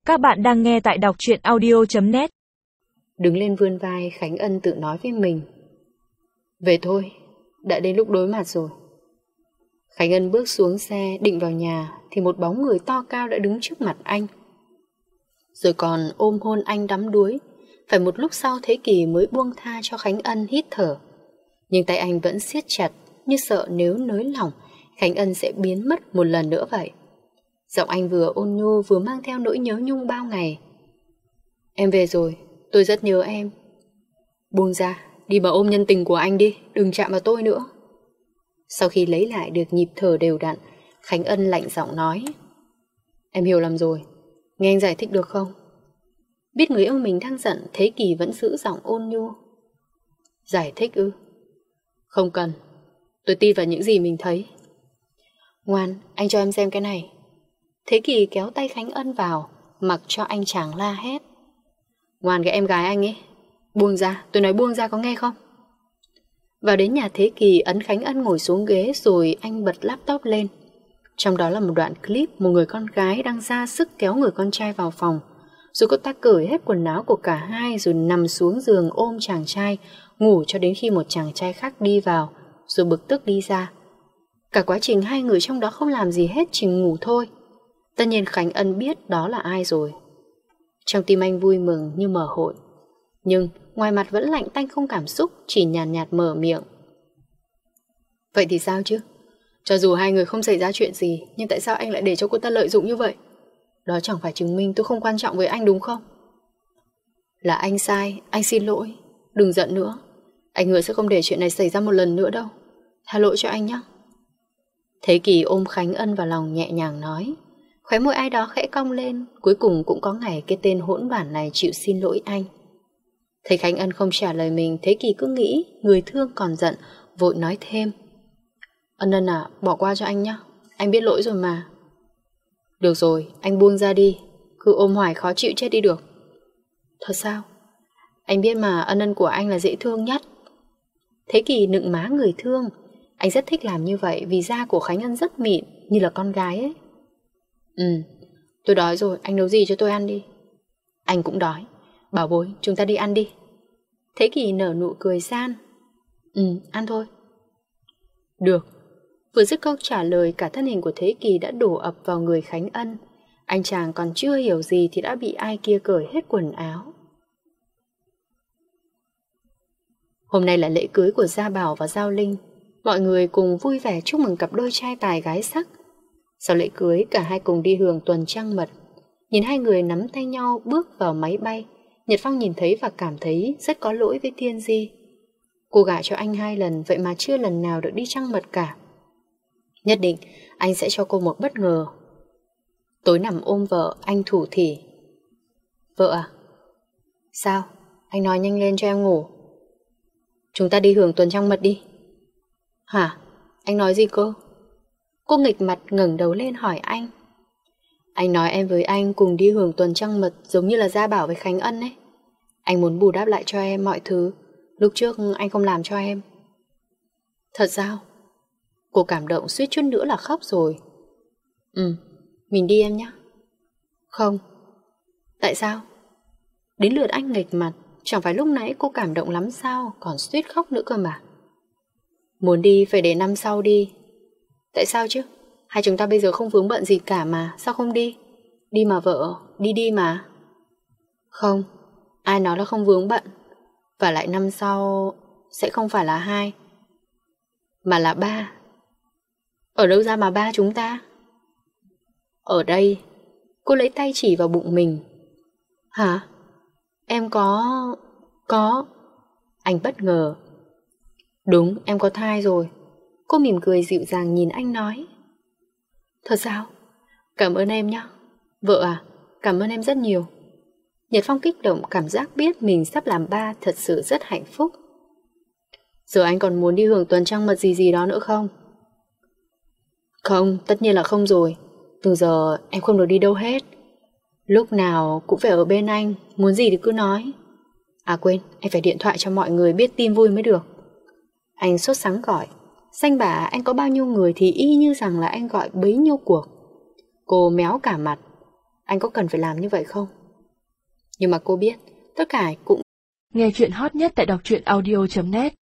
Các bạn đang nghe tại đọc truyện audio.net. Đứng lên vươn vai, Khánh Ân tự nói với mình. Về thôi, đã đến lúc đối mặt rồi. Khánh Ân bước xuống xe, định vào nhà, thì một bóng người to cao đã đứng trước mặt anh. Rồi còn ôm hôn anh đắm đuối. Phải một lúc sau Thế Kỳ mới buông tha cho Khánh Ân hít thở. Nhưng tay anh vẫn siết chặt, như sợ nếu nới lỏng, Khánh Ân sẽ biến mất một lần nữa vậy. Giọng anh vừa ôn nhu vừa mang theo nỗi nhớ nhung bao ngày. Em về rồi, tôi rất nhớ em. Buông ra, đi mà ôm nhân tình của anh đi, đừng chạm vào tôi nữa. Sau khi lấy lại được nhịp thở đều đặn, Khánh Ân lạnh giọng nói. Em hiểu lầm rồi, nghe anh giải thích được không? Biết người yêu mình đang giận, Thế Kỳ vẫn giữ giọng ôn nhu. Giải thích ư? Không cần, tôi tin vào những gì mình thấy. Ngoan, anh cho em xem cái này. Thế Kỳ kéo tay Khánh Ân vào, mặc cho anh chàng la hét. Ngoan cái em gái anh ấy. Buông ra, tôi nói buông ra có nghe không? Vào đến nhà Thế Kỳ, ấn Khánh Ân ngồi xuống ghế rồi anh bật laptop lên. Trong đó là một đoạn clip một người con gái đang ra sức kéo người con trai vào phòng. Rồi cô ta cởi hết quần áo của cả hai rồi nằm xuống giường ôm chàng trai, ngủ cho đến khi một chàng trai khác đi vào, rồi bực tức đi ra. Cả quá trình hai người trong đó không làm gì hết, chỉ ngủ thôi. Tất nhiên Khánh Ân biết đó là ai rồi. Trong tim anh vui mừng như mở hội. Nhưng ngoài mặt vẫn lạnh tanh không cảm xúc, chỉ nhàn nhạt mở miệng. Vậy thì sao chứ? Cho dù hai người không xảy ra chuyện gì, nhưng tại sao anh lại để cho cô ta lợi dụng như vậy? Đó chẳng phải chứng minh tôi không quan trọng với anh đúng không? Là anh sai, anh xin lỗi. Đừng giận nữa. Anh hứa sẽ không để chuyện này xảy ra một lần nữa đâu. Tha lỗi cho anh nhé. Thế Kỳ ôm Khánh Ân vào lòng nhẹ nhàng nói. Khóe môi ai đó khẽ cong lên. Cuối cùng cũng có ngày cái tên hỗn đản này chịu xin lỗi anh. Thấy Khánh Ân không trả lời mình, Thế Kỳ cứ nghĩ người thương còn giận, vội nói thêm. Ân à, bỏ qua cho anh nhé. Anh biết lỗi rồi mà. Được rồi, anh buông ra đi. Cứ ôm hoài khó chịu chết đi được. Thật sao? Anh biết mà, Ân của anh là dễ thương nhất. Thế Kỳ nựng má người thương. Anh rất thích làm như vậy vì da của Khánh Ân rất mịn, như là con gái ấy. Tôi đói rồi, anh nấu gì cho tôi ăn đi. Anh cũng đói. Bảo bối, chúng ta đi ăn đi. Thế Kỳ nở nụ cười gian. Ăn thôi. Được. Vừa dứt câu trả lời, cả thân hình của Thế Kỳ đã đổ ập vào người Khánh Ân. Anh chàng còn chưa hiểu gì thì đã bị ai kia cởi hết quần áo. Hôm nay là lễ cưới của Gia Bảo và Giao Linh. Mọi người cùng vui vẻ chúc mừng cặp đôi trai tài gái sắc. Sau lễ cưới, cả hai cùng đi hưởng tuần trăng mật. Nhìn hai người nắm tay nhau bước vào máy bay, Nhật Phong nhìn thấy và cảm thấy rất có lỗi với Thiên Di. Cô gả cho anh 2 lần, vậy mà chưa lần nào được đi trăng mật cả. Nhất định anh sẽ cho cô một bất ngờ. Tối nằm ôm vợ, anh thủ thỉ. Vợ à? Sao? Anh nói nhanh lên cho em ngủ. Chúng ta đi hưởng tuần trăng mật đi. Hả? Anh nói gì cơ? Cô nghịch mặt ngẩng đầu lên hỏi anh. Anh nói em với anh cùng đi hưởng tuần trăng mật giống như là Gia Bảo với Khánh Ân ấy. Anh muốn bù đắp lại cho em mọi thứ lúc trước anh không làm cho em. Thật sao? Cô cảm động suýt chút nữa là khóc rồi. Mình đi em nhé. Không. Tại sao? Đến lượt anh nghịch mặt. Chẳng phải lúc nãy cô cảm động lắm sao, còn suýt khóc nữa cơ mà. Muốn đi phải để năm sau đi. Tại sao chứ? Hai chúng ta bây giờ không vướng bận gì cả mà, sao không đi? Đi mà vợ, đi mà. Không, ai nói là không vướng bận. Và lại năm sau sẽ không phải là 2 mà là 3. Ở đâu ra mà 3 chúng ta? Ở đây. Cô lấy tay chỉ vào bụng mình. Hả? Em có... Anh bất ngờ. Đúng, em có thai rồi. Cô mỉm cười dịu dàng nhìn anh nói. Thật sao? Cảm ơn em nhé. Vợ à, cảm ơn em rất nhiều. Nhật Phong kích động, cảm giác biết mình sắp làm ba thật sự rất hạnh phúc. Giờ anh còn muốn đi hưởng tuần trăng mật gì đó nữa không? Không, tất nhiên là không rồi. Từ giờ em không được đi đâu hết. Lúc nào cũng phải ở bên anh. Muốn gì thì cứ nói. À quên, em phải điện thoại cho mọi người biết tin vui mới được. Anh sốt sắng gọi. Xanh bà, anh có bao nhiêu người thì y như rằng là anh gọi bấy nhiêu cuộc. Cô méo cả mặt. anh có cần phải làm như vậy không? Nhưng mà cô biết, tất cả cũng Nghe chuyện hot nhất tại đọc truyện audio.net